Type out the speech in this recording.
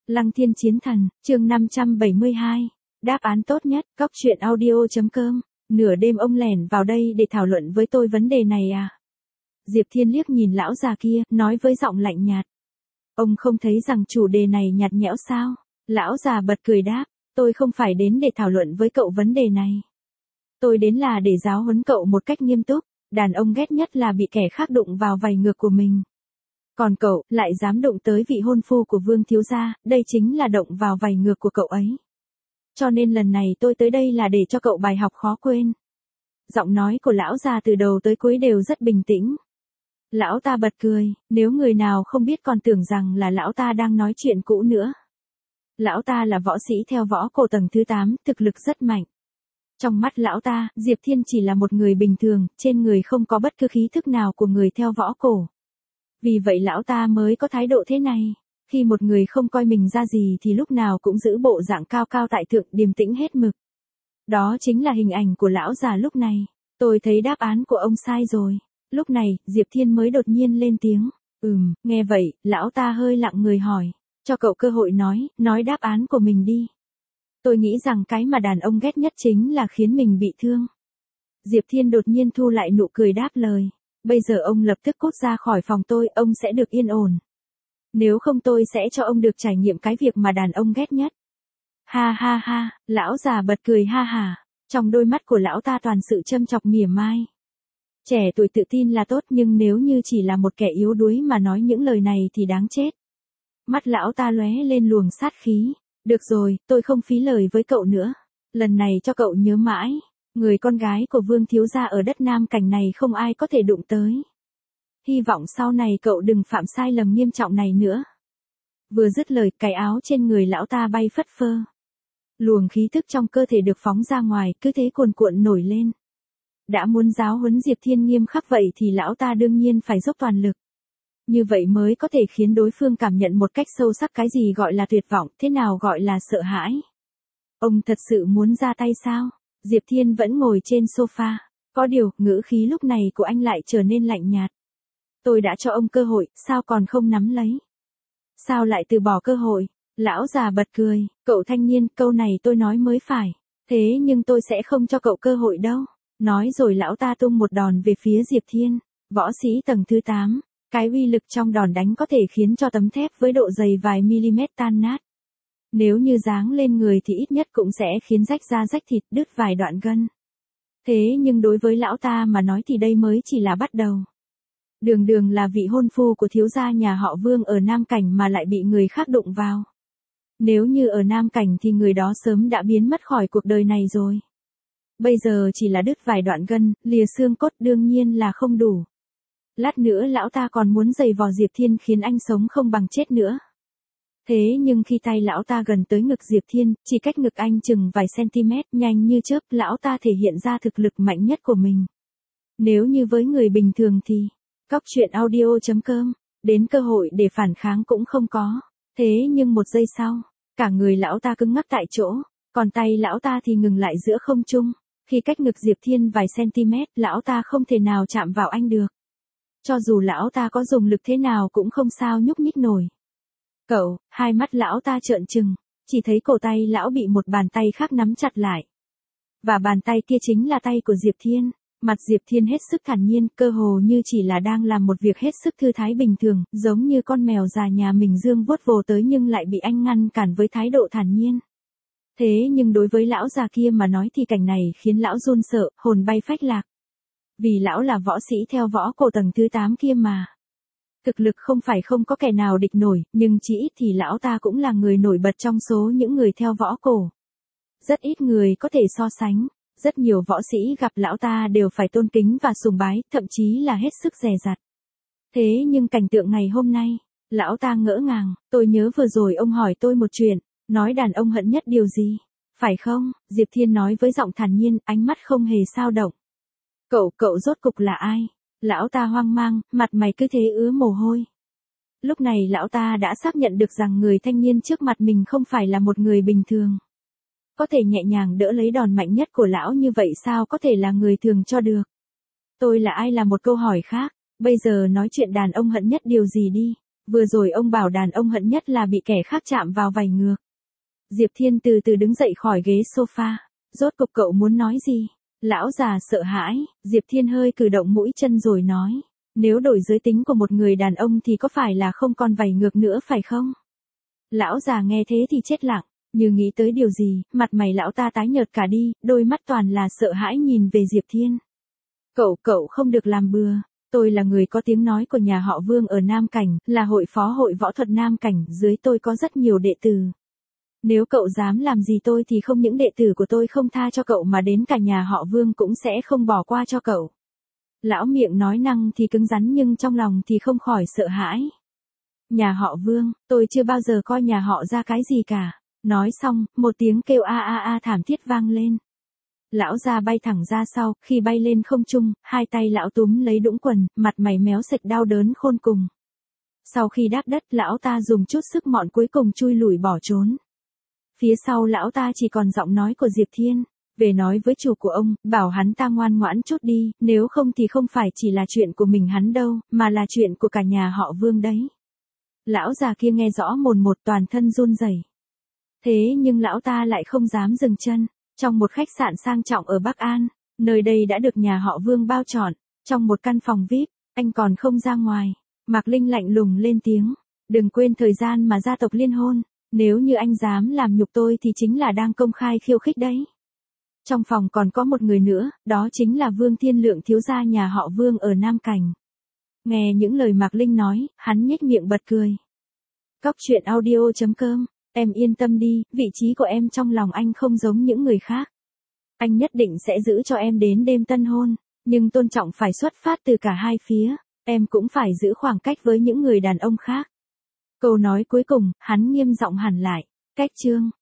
Lăng Thiên Chiến Thần, chương 572. Đáp án tốt nhất, cóc truyện audio.com. Nửa đêm ông lẻn vào đây để thảo luận với tôi vấn đề này à? Diệp Thiên liếc nhìn lão già kia, nói với giọng lạnh nhạt. Ông không thấy rằng chủ đề này nhạt nhẽo sao? Lão già bật cười đáp, tôi không phải đến để thảo luận với cậu vấn đề này. Tôi đến là để giáo huấn cậu một cách nghiêm túc, đàn ông ghét nhất là bị kẻ khác đụng vào vảy ngược của mình. Còn cậu, lại dám đụng tới vị hôn phu của Vương thiếu gia, đây chính là động vào vảy ngược của cậu ấy. Cho nên lần này tôi tới đây là để cho cậu bài học khó quên. Giọng nói của lão già từ đầu tới cuối đều rất bình tĩnh. Lão ta bật cười, nếu người nào không biết còn tưởng rằng là lão ta đang nói chuyện cũ nữa. Lão ta là võ sĩ theo võ cổ tầng thứ 8, thực lực rất mạnh. Trong mắt lão ta, Diệp Thiên chỉ là một người bình thường, trên người không có bất cứ khí thức nào của người theo võ cổ. Vì vậy lão ta mới có thái độ thế này. Khi một người không coi mình ra gì thì lúc nào cũng giữ bộ dạng cao cao tại thượng, điềm tĩnh hết mực. Đó chính là hình ảnh của lão già lúc này. Tôi thấy đáp án của ông sai rồi. Lúc này, Diệp Thiên mới đột nhiên lên tiếng. Nghe vậy, lão ta hơi lặng người hỏi. Cho cậu cơ hội nói đáp án của mình đi. Tôi nghĩ rằng cái mà đàn ông ghét nhất chính là khiến mình bị thương. Diệp Thiên đột nhiên thu lại nụ cười đáp lời. Bây giờ ông lập tức cút ra khỏi phòng tôi, ông sẽ được yên ổn. Nếu không tôi sẽ cho ông được trải nghiệm cái việc mà đàn ông ghét nhất. Ha ha ha, lão già bật cười ha hả. Trong đôi mắt của lão ta toàn sự châm chọc mỉa mai. Trẻ tuổi tự tin là tốt nhưng nếu như chỉ là một kẻ yếu đuối mà nói những lời này thì đáng chết. Mắt lão ta lóe lên luồng sát khí. Được rồi, tôi không phí lời với cậu nữa. Lần này cho cậu nhớ mãi. Người con gái của Vương thiếu gia ở đất Nam Cảnh này không ai có thể đụng tới. Hy vọng sau này cậu đừng phạm sai lầm nghiêm trọng này nữa. Vừa dứt lời, cái áo trên người lão ta bay phất phơ. Luồng khí thức trong cơ thể được phóng ra ngoài, cứ thế cuồn cuộn nổi lên. Đã muốn giáo huấn Diệp Thiên nghiêm khắc vậy thì lão ta đương nhiên phải dốc toàn lực. Như vậy mới có thể khiến đối phương cảm nhận một cách sâu sắc cái gì gọi là tuyệt vọng, thế nào gọi là sợ hãi. Ông thật sự muốn ra tay sao? Diệp Thiên vẫn ngồi trên sofa. Có điều, ngữ khí lúc này của anh lại trở nên lạnh nhạt. Tôi đã cho ông cơ hội, sao còn không nắm lấy? Sao lại từ bỏ cơ hội? Lão già bật cười, cậu thanh niên, câu này tôi nói mới phải. Thế nhưng tôi sẽ không cho cậu cơ hội đâu. Nói rồi lão ta tung một đòn về phía Diệp Thiên. Võ sĩ tầng thứ 8. Cái uy lực trong đòn đánh có thể khiến cho tấm thép với độ dày vài mm tan nát. Nếu như giáng lên người thì ít nhất cũng sẽ khiến rách da rách thịt, đứt vài đoạn gân. Thế nhưng đối với lão ta mà nói thì đây mới chỉ là bắt đầu. Đường đường là vị hôn phu của thiếu gia nhà họ Vương ở Nam Cảnh mà lại bị người khác đụng vào. Nếu như ở Nam Cảnh thì người đó sớm đã biến mất khỏi cuộc đời này rồi. Bây giờ chỉ là đứt vài đoạn gân, lìa xương cốt đương nhiên là không đủ. Lát nữa lão ta còn muốn giày vò Diệp Thiên khiến anh sống không bằng chết nữa. Thế nhưng khi tay lão ta gần tới ngực Diệp Thiên, chỉ cách ngực anh chừng vài cm, nhanh như chớp, lão ta thể hiện ra thực lực mạnh nhất của mình. Nếu như với người bình thường thì, cóc truyện audio.com, đến cơ hội để phản kháng cũng không có. Thế nhưng một giây sau, cả người lão ta cứng ngắc tại chỗ, còn tay lão ta thì ngừng lại giữa không trung. Khi cách ngực Diệp Thiên vài cm, lão ta không thể nào chạm vào anh được. Cho dù lão ta có dùng lực thế nào cũng không sao nhúc nhích nổi. Cậu, hai mắt lão ta trợn trừng, chỉ thấy cổ tay lão bị một bàn tay khác nắm chặt lại. Và bàn tay kia chính là tay của Diệp Thiên. Mặt Diệp Thiên hết sức thản nhiên, cơ hồ như chỉ là đang làm một việc hết sức thư thái bình thường, giống như con mèo già nhà mình dương vuốt vồ tới nhưng lại bị anh ngăn cản với thái độ thản nhiên. Thế nhưng đối với lão già kia mà nói thì cảnh này khiến lão run sợ, hồn bay phách lạc. Vì lão là võ sĩ theo võ cổ tầng thứ 8 kia mà. Thực lực không phải không có kẻ nào địch nổi, nhưng chỉ ít thì lão ta cũng là người nổi bật trong số những người theo võ cổ. Rất ít người có thể so sánh, rất nhiều võ sĩ gặp lão ta đều phải tôn kính và sùng bái, thậm chí là hết sức dè dặt. Thế nhưng cảnh tượng ngày hôm nay, lão ta ngỡ ngàng, tôi nhớ vừa rồi ông hỏi tôi một chuyện, nói đàn ông hận nhất điều gì, phải không? Diệp Thiên nói với giọng thản nhiên, ánh mắt không hề dao động. Cậu rốt cục là ai? Lão ta hoang mang, mặt mày cứ thế ứa mồ hôi. Lúc này lão ta đã xác nhận được rằng người thanh niên trước mặt mình không phải là một người bình thường. Có thể nhẹ nhàng đỡ lấy đòn mạnh nhất của lão như vậy sao có thể là người thường cho được. Tôi là ai là một câu hỏi khác, bây giờ nói chuyện đàn ông hận nhất điều gì đi. Vừa rồi ông bảo đàn ông hận nhất là bị kẻ khác chạm vào vảy ngược. Diệp Thiên từ từ đứng dậy khỏi ghế sofa. Rốt cục cậu muốn nói gì? Lão già sợ hãi, Diệp Thiên hơi cử động mũi chân rồi nói. Nếu đổi giới tính của một người đàn ông thì có phải là không còn vảy ngược nữa phải không? Lão già nghe thế thì chết lặng, như nghĩ tới điều gì, mặt mày lão ta tái nhợt cả đi, đôi mắt toàn là sợ hãi nhìn về Diệp Thiên. Cậu không được làm bừa. Tôi là người có tiếng nói của nhà họ Vương ở Nam Cảnh, là hội phó hội võ thuật Nam Cảnh, dưới tôi có rất nhiều đệ tử. Nếu cậu dám làm gì tôi thì không những đệ tử của tôi không tha cho cậu mà đến cả nhà họ Vương cũng sẽ không bỏ qua cho cậu. Lão miệng nói năng thì cứng rắn nhưng trong lòng thì không khỏi sợ hãi. Nhà họ Vương, tôi chưa bao giờ coi nhà họ ra cái gì cả. Nói xong, một tiếng kêu a a a thảm thiết vang lên. Lão già bay thẳng ra sau, khi bay lên không trung, hai tay lão túm lấy đũng quần, mặt mày méo sệt đau đớn khôn cùng. Sau khi đáp đất, lão ta dùng chút sức mọn cuối cùng chui lủi bỏ trốn. Phía sau lão ta chỉ còn giọng nói của Diệp Thiên, về nói với chủ của ông, bảo hắn ta ngoan ngoãn chút đi, nếu không thì không phải chỉ là chuyện của mình hắn đâu, mà là chuyện của cả nhà họ Vương đấy. Lão già kia nghe rõ mồn một, toàn thân run rẩy. Thế nhưng lão ta lại không dám dừng chân. Trong một khách sạn sang trọng ở Bắc An, nơi đây đã được nhà họ Vương bao trọn, trong một căn phòng VIP, anh còn không ra ngoài. Mạc Linh lạnh lùng lên tiếng, đừng quên thời gian mà gia tộc liên hôn, nếu như anh dám làm nhục tôi thì chính là đang công khai khiêu khích đấy. Trong phòng còn có một người nữa, đó chính là Vương Thiên Lượng, thiếu gia nhà họ Vương ở Nam Cảnh. Nghe những lời Mạc Linh nói, hắn nhếch miệng bật cười. Cóc truyện audio.com. Em yên tâm đi, vị trí của em trong lòng anh không giống những người khác. Anh nhất định sẽ giữ cho em đến đêm tân hôn, nhưng tôn trọng phải xuất phát từ cả hai phía, em cũng phải giữ khoảng cách với những người đàn ông khác. Câu nói cuối cùng, hắn nghiêm giọng hẳn lại. Cách chương